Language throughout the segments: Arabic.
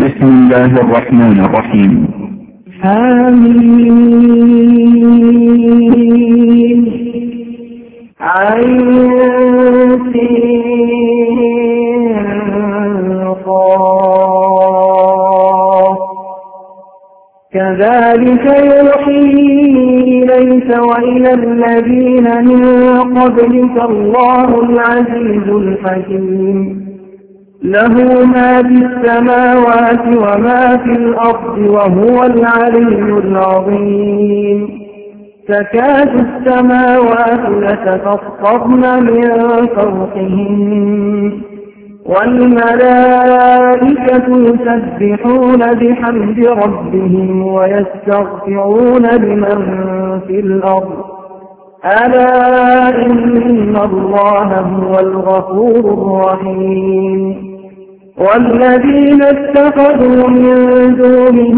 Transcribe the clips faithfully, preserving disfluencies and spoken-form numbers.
بسم الله الرحمن الرحيم. حميم عين صاد كذلك يوحي إليك وإلى الذين من قبلك الله العزيز الحكيم له ما في السماوات وما في الأرض وهو العلي العظيم تكاد السماوات يتفطرن من فوقهن والملائكة يسبحون بحمد ربهم ويستغفرون لمن في الأرض ألا إن الله هو الغفور الرحيم والذين اتخذوا من دونه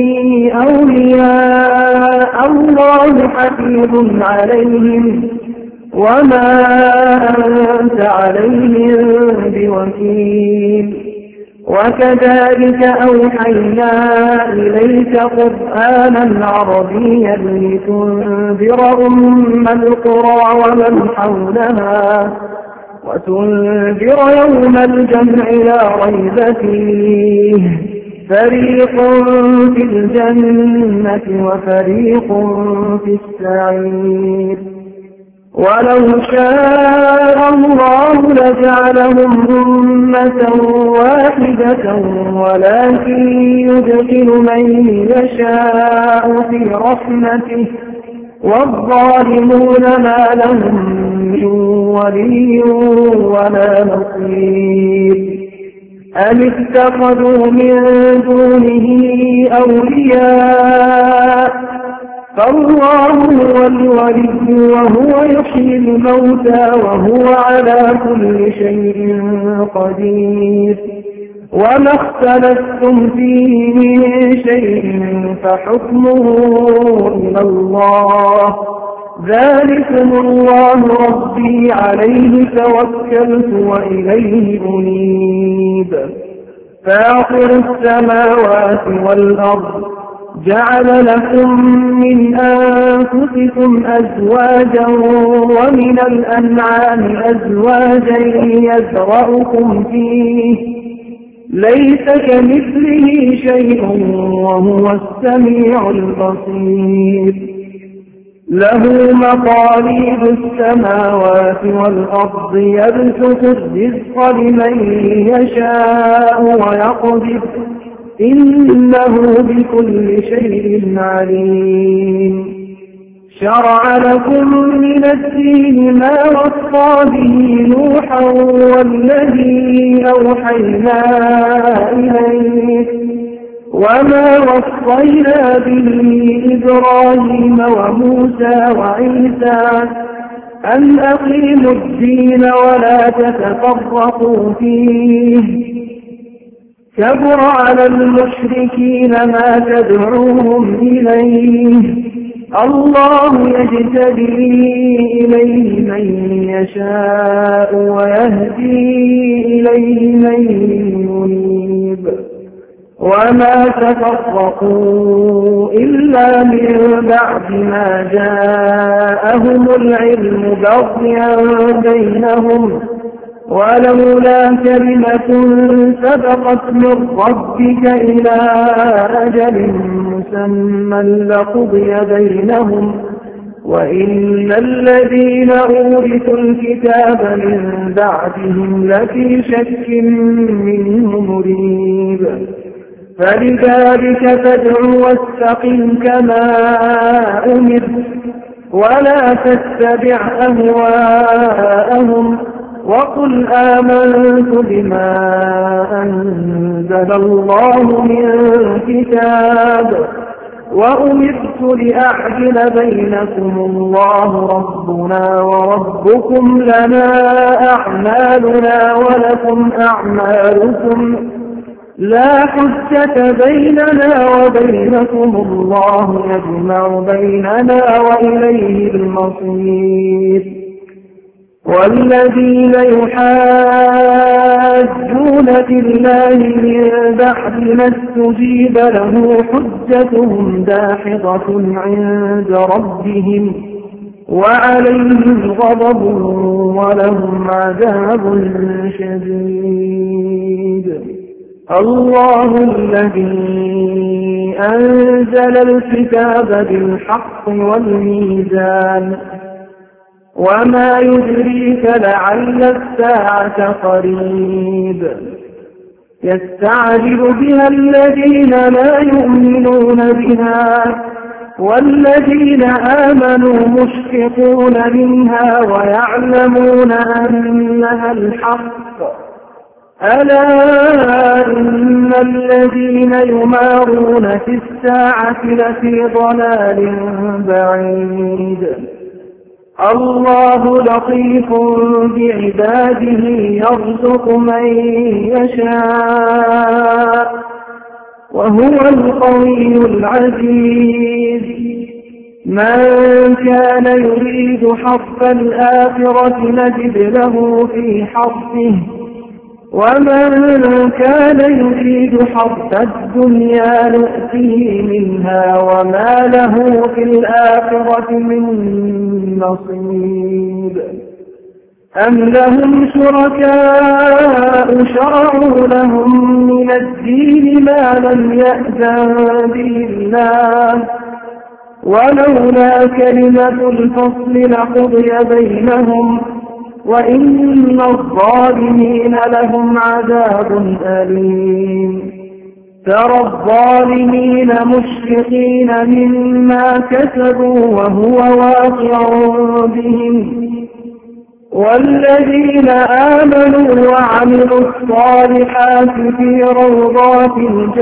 أولياء الله حفيظ عليهم وما أنت عليهم بوكيل وكذلك أوحينا إليك قرآنا عربيا لتنذر أم القرى ومن حولها وتنذر يوم الجمع لا ريب فيه فريق في الجنة وفريق في السعير ولو شاء الله لجعلهم أمة واحدة ولكن يدخل من يشاء في رحمته والظالمون ما لهم من ولي ولا نصير أم اتخذوا من دونه أولياء فالله هو الولي وهو يحيي الموتى وهو على كل شيء قدير وما اختلفتم فيه من شيء فحكمه إلى الله ذلكم الله ربي عليه توكلت وإليه أنيب فاطر السماوات والأرض جعل لكم من أنفسكم أزواجا ومن الأنعام أزواجا يزرعكم فيه ليس كمثله شيء وهو السميع البصير له مقاليد السماوات والأرض يبسط الرزق لمن يشاء ويقدر إنه بكل شيء عليم شرع لكم من الدين ما وصى به نوحا والذي أوحينا إليك وما وصينا به إبراهيم وموسى وعيسى أن أقيموا الدين ولا تتفرقوا فيه كبر على المشركين ما تدعوهم إليه الله يجتبي إليه من يشاء ويهدي إليه من ينيب وما تفرقوا إلا من بعد ما جاءهم العلم بغيا بينهم ولولا كلمة سبقت من ربك إلى أجل مسمى لقضي بينهم وإن الذين أورثوا الكتاب من بعدهم لفي شك منه مريب فلذلك فادع واستقم كما أمرت ولا تتبع أهواءهم وقل آمنت بما أنزل الله من كتاب وأمرت لأعدل بينكم الله ربنا وربكم لنا أعمالنا ولكم أعمالكم لا حجة بيننا وبينكم الله يجمع بيننا وإليه المصير والذين يحاجون في الله من بعد ما استجيب له حجتهم داحضة عند ربهم وعليهم غضب ولهم عذاب شديد. الله الذي أنزل الكتاب بالحق والميزان وما يدريك لعل الساعة قريب يستعجل بها الذين لا يؤمنون بها والذين آمنوا مشفقون منها ويعلمون أنها الحق. ألا إن الذين يمارون في الساعة لفي ضلال بعيد. الله لطيف بعباده يرزق من يشاء وهو القوي العزيز. من كان يريد حرث الآخرة نجد له في حرثه ومن كان يريد حرث الدنيا نؤته منها وما له في الآخرة من نصيب. أم لهم شركاء شرعوا لهم من الدين ما لم يأذن به الله ولولا كلمة الفصل لقضي بينهم وإن الظالمين لهم عذاب أليم. ترى الظالمين مشفقين مما كسبوا وهو واقع بهم والذين آمنوا وعملوا الصالحات في روضات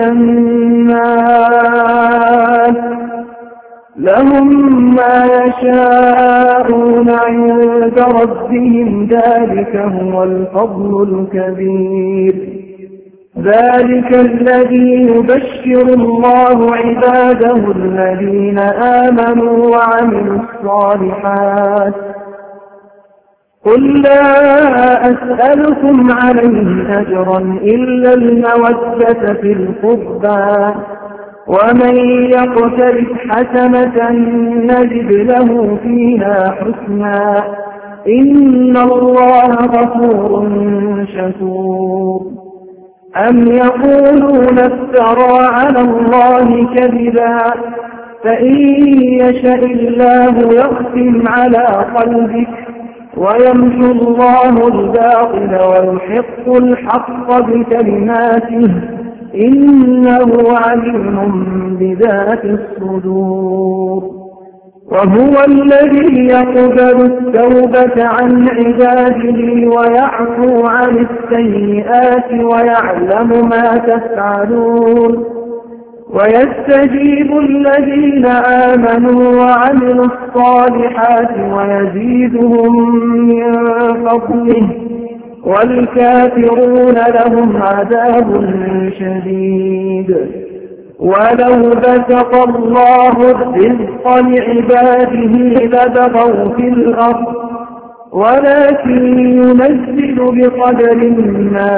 الجنات لهم ما يشاءون عند ربهم ذلك هو الفضل الكبير. ذلك الذي يبشر الله عباده الذين آمنوا وعملوا الصالحات. قل لا أسألكم عليه أجرا إلا المودة في القربى ومن يقترف حسنة نجد له فيها حسنا إن الله غفور شكور. أم يقولون افترى على الله كذبا فإن يشاء الله يختم على قلبك ويمحو الله الباطل ويحق الحق بكلماته إنه عليم بذات الصدور. وهو الذي يقبل التوبة عن عباده ويعفو عن السيئات ويعلم ما تفعلون ويستجيب الذين آمنوا وعملوا الصالحات ويزيدهم من فضله والكافرون لهم عذاب شديد. ولو بسط الله الرزق لعباده لبغوا في الأرض ولكن ينزل بقدر ما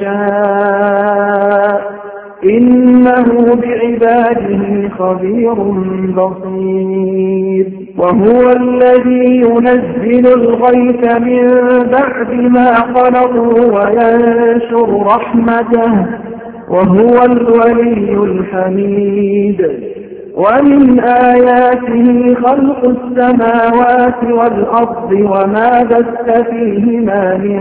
يشاء إنه بعباده خبير بصير. وهو الذي ينزل الغيث من بعد ما قنطوا وينشر رحمته وهو الولي الحميد. ومن آياته خلق السماوات والأرض وما بث فيهما من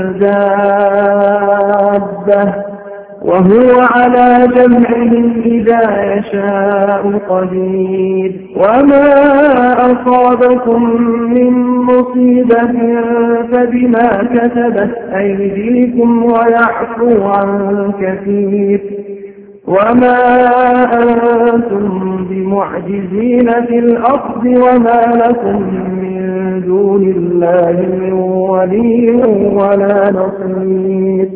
دابة وهو على جمعهم إذا يشاء قدير. وما أصابكم من مصيبة فبما كسبت أيديكم ويعفو عن كثير وما أنتم بمعجزين في الأرض وما لكم من دون الله من ولي ولا نصير.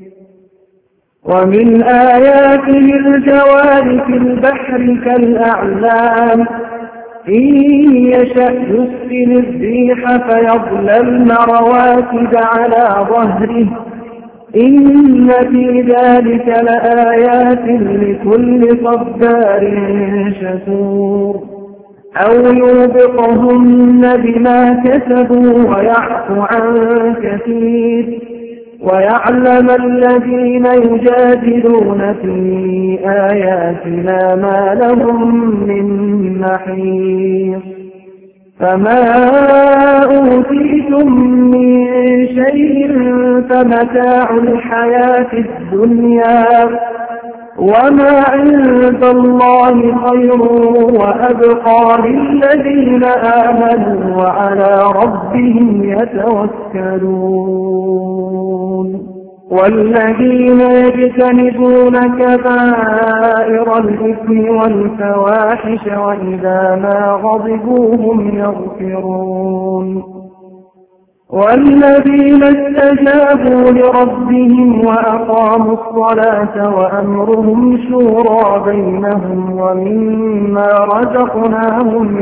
ومن آياته الجوار في البحر كالأعلام إن يشأ يسكن الريح فيظللن رواكد على ظهره إن في ذلك لآيات لكل صبار شكور أو يوبقهن بما كسبوا ويعفو عن كثير ويعلم الذين يجادلون في آياتنا ما لهم من محيص فما أوتيتم من شيء فمتاع الحياة الدنيا وما عند الله خير وأبقى للذين آمنوا وعلى ربهم يتوكلون والذين يجتنبون كبائر الإثم والفواحش وإذا ما غضبوا هم يغفرون والذين استجابوا لربهم وأقاموا الصلاة وأمرهم شورى بينهم ومما رزقناهم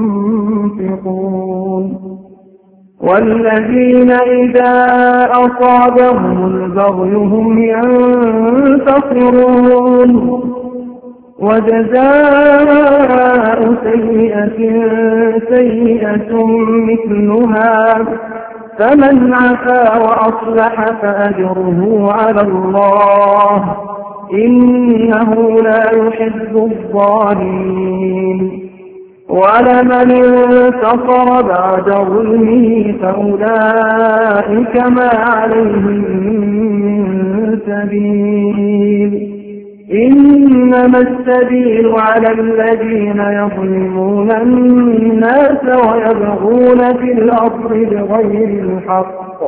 ينفقون والذين إذا أصابهم البغي هم ينتصرون وجزاء سيئة سيئة مثلها فمن عفا وأصلح فأجره على الله إنه لا يحب الظالمين ولمن انتصر بعد ظلمه فأولئك ما عليهم من سبيل إنما السبيل على الذين يظلمون الناس ويبغون في الأرض بغير الحق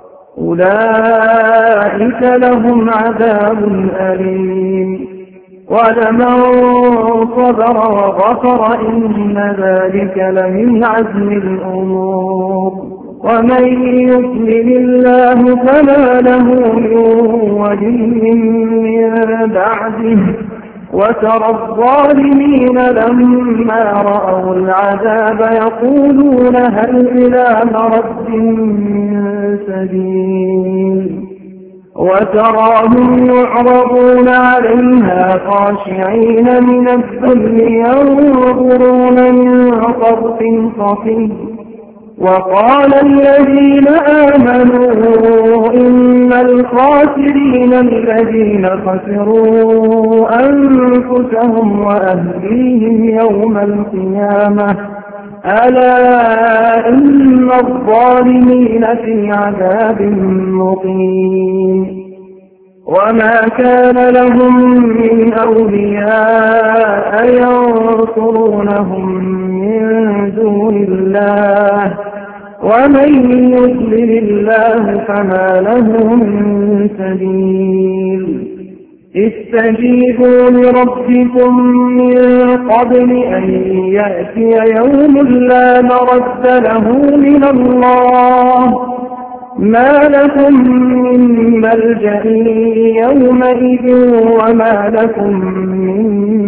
أولئك لهم عذاب أليم ولمن صبر وغفر إن ذلك لمن عزم الأمور ومن يضلل الله فما له من ولي من بعده وترى الظالمين لما رأوا العذاب يقولون هل إلى مرد من سبيل وتراهم يعرضون عليها خاشعين من الذل ينظرون من طرف خفي وقال الذين آمنوا إن الخاسرين الذين خسروا أنفسهم وأهليهم يوم القيامة ألا إن الظالمين في عذاب مقيم وما كان لهم من أولياء ينصرونهم من دون الله ومن يضلل الله فما له من سبيل استجيبوا لربكم من قبل أن يأتي يوم لا مرد له من الله ما لكم من ملجأ يومئذ وما لكم من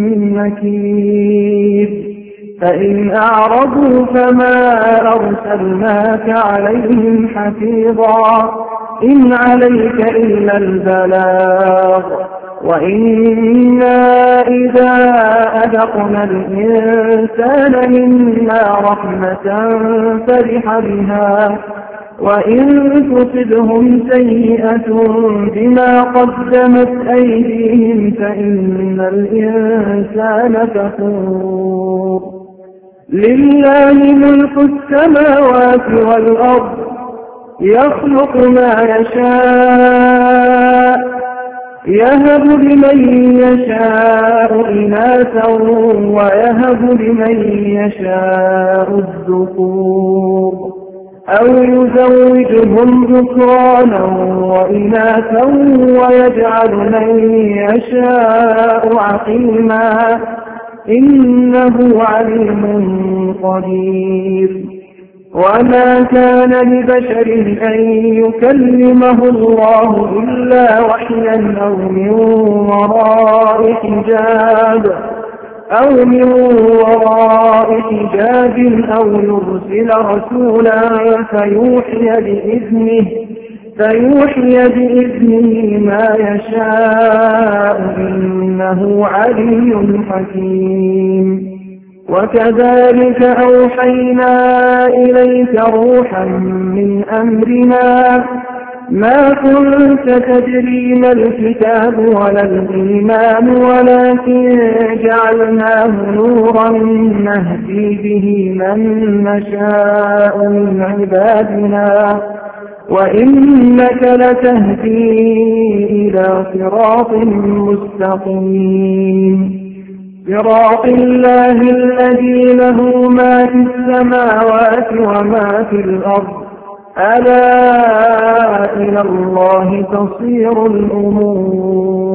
نكير فإن أعرضوا فما أرسلناك عليهم حفيظا إن عليك إلا البلاغ وإنا إذا أذقنا الإنسان منا رحمة فرح بها وإن تصبهم سيئة بما قدمت أيديهم فإن الإنسان كفور لله ملك السماوات والأرض يخلق ما يشاء يهب لمن يشاء إناثا ويهب لمن يشاء الذكور أو يزوجهم ذكرانا وإناثا ويجعل من يشاء عقيما إنه عليم قدير وما كان لبشر أن يكلمه الله إلا وحيا أو من وراء حجاب أو من وراء حجاب أو يرسل رسولا فيوحي بإذنه فيوحي بإذنه ما يشاء إنه علي حكيم. وكذلك أوحينا إليك روحا من أمرنا ما كنت تدري ما الكتاب ولا الإيمان ولكن جعلناه نورا نهدي به من نشاء من عبادنا وإنك لتهدي إلى صراط مستقيم صراط الله الذي له ما في السماوات وما في الأرض ألا إلى الله تصير الأمور.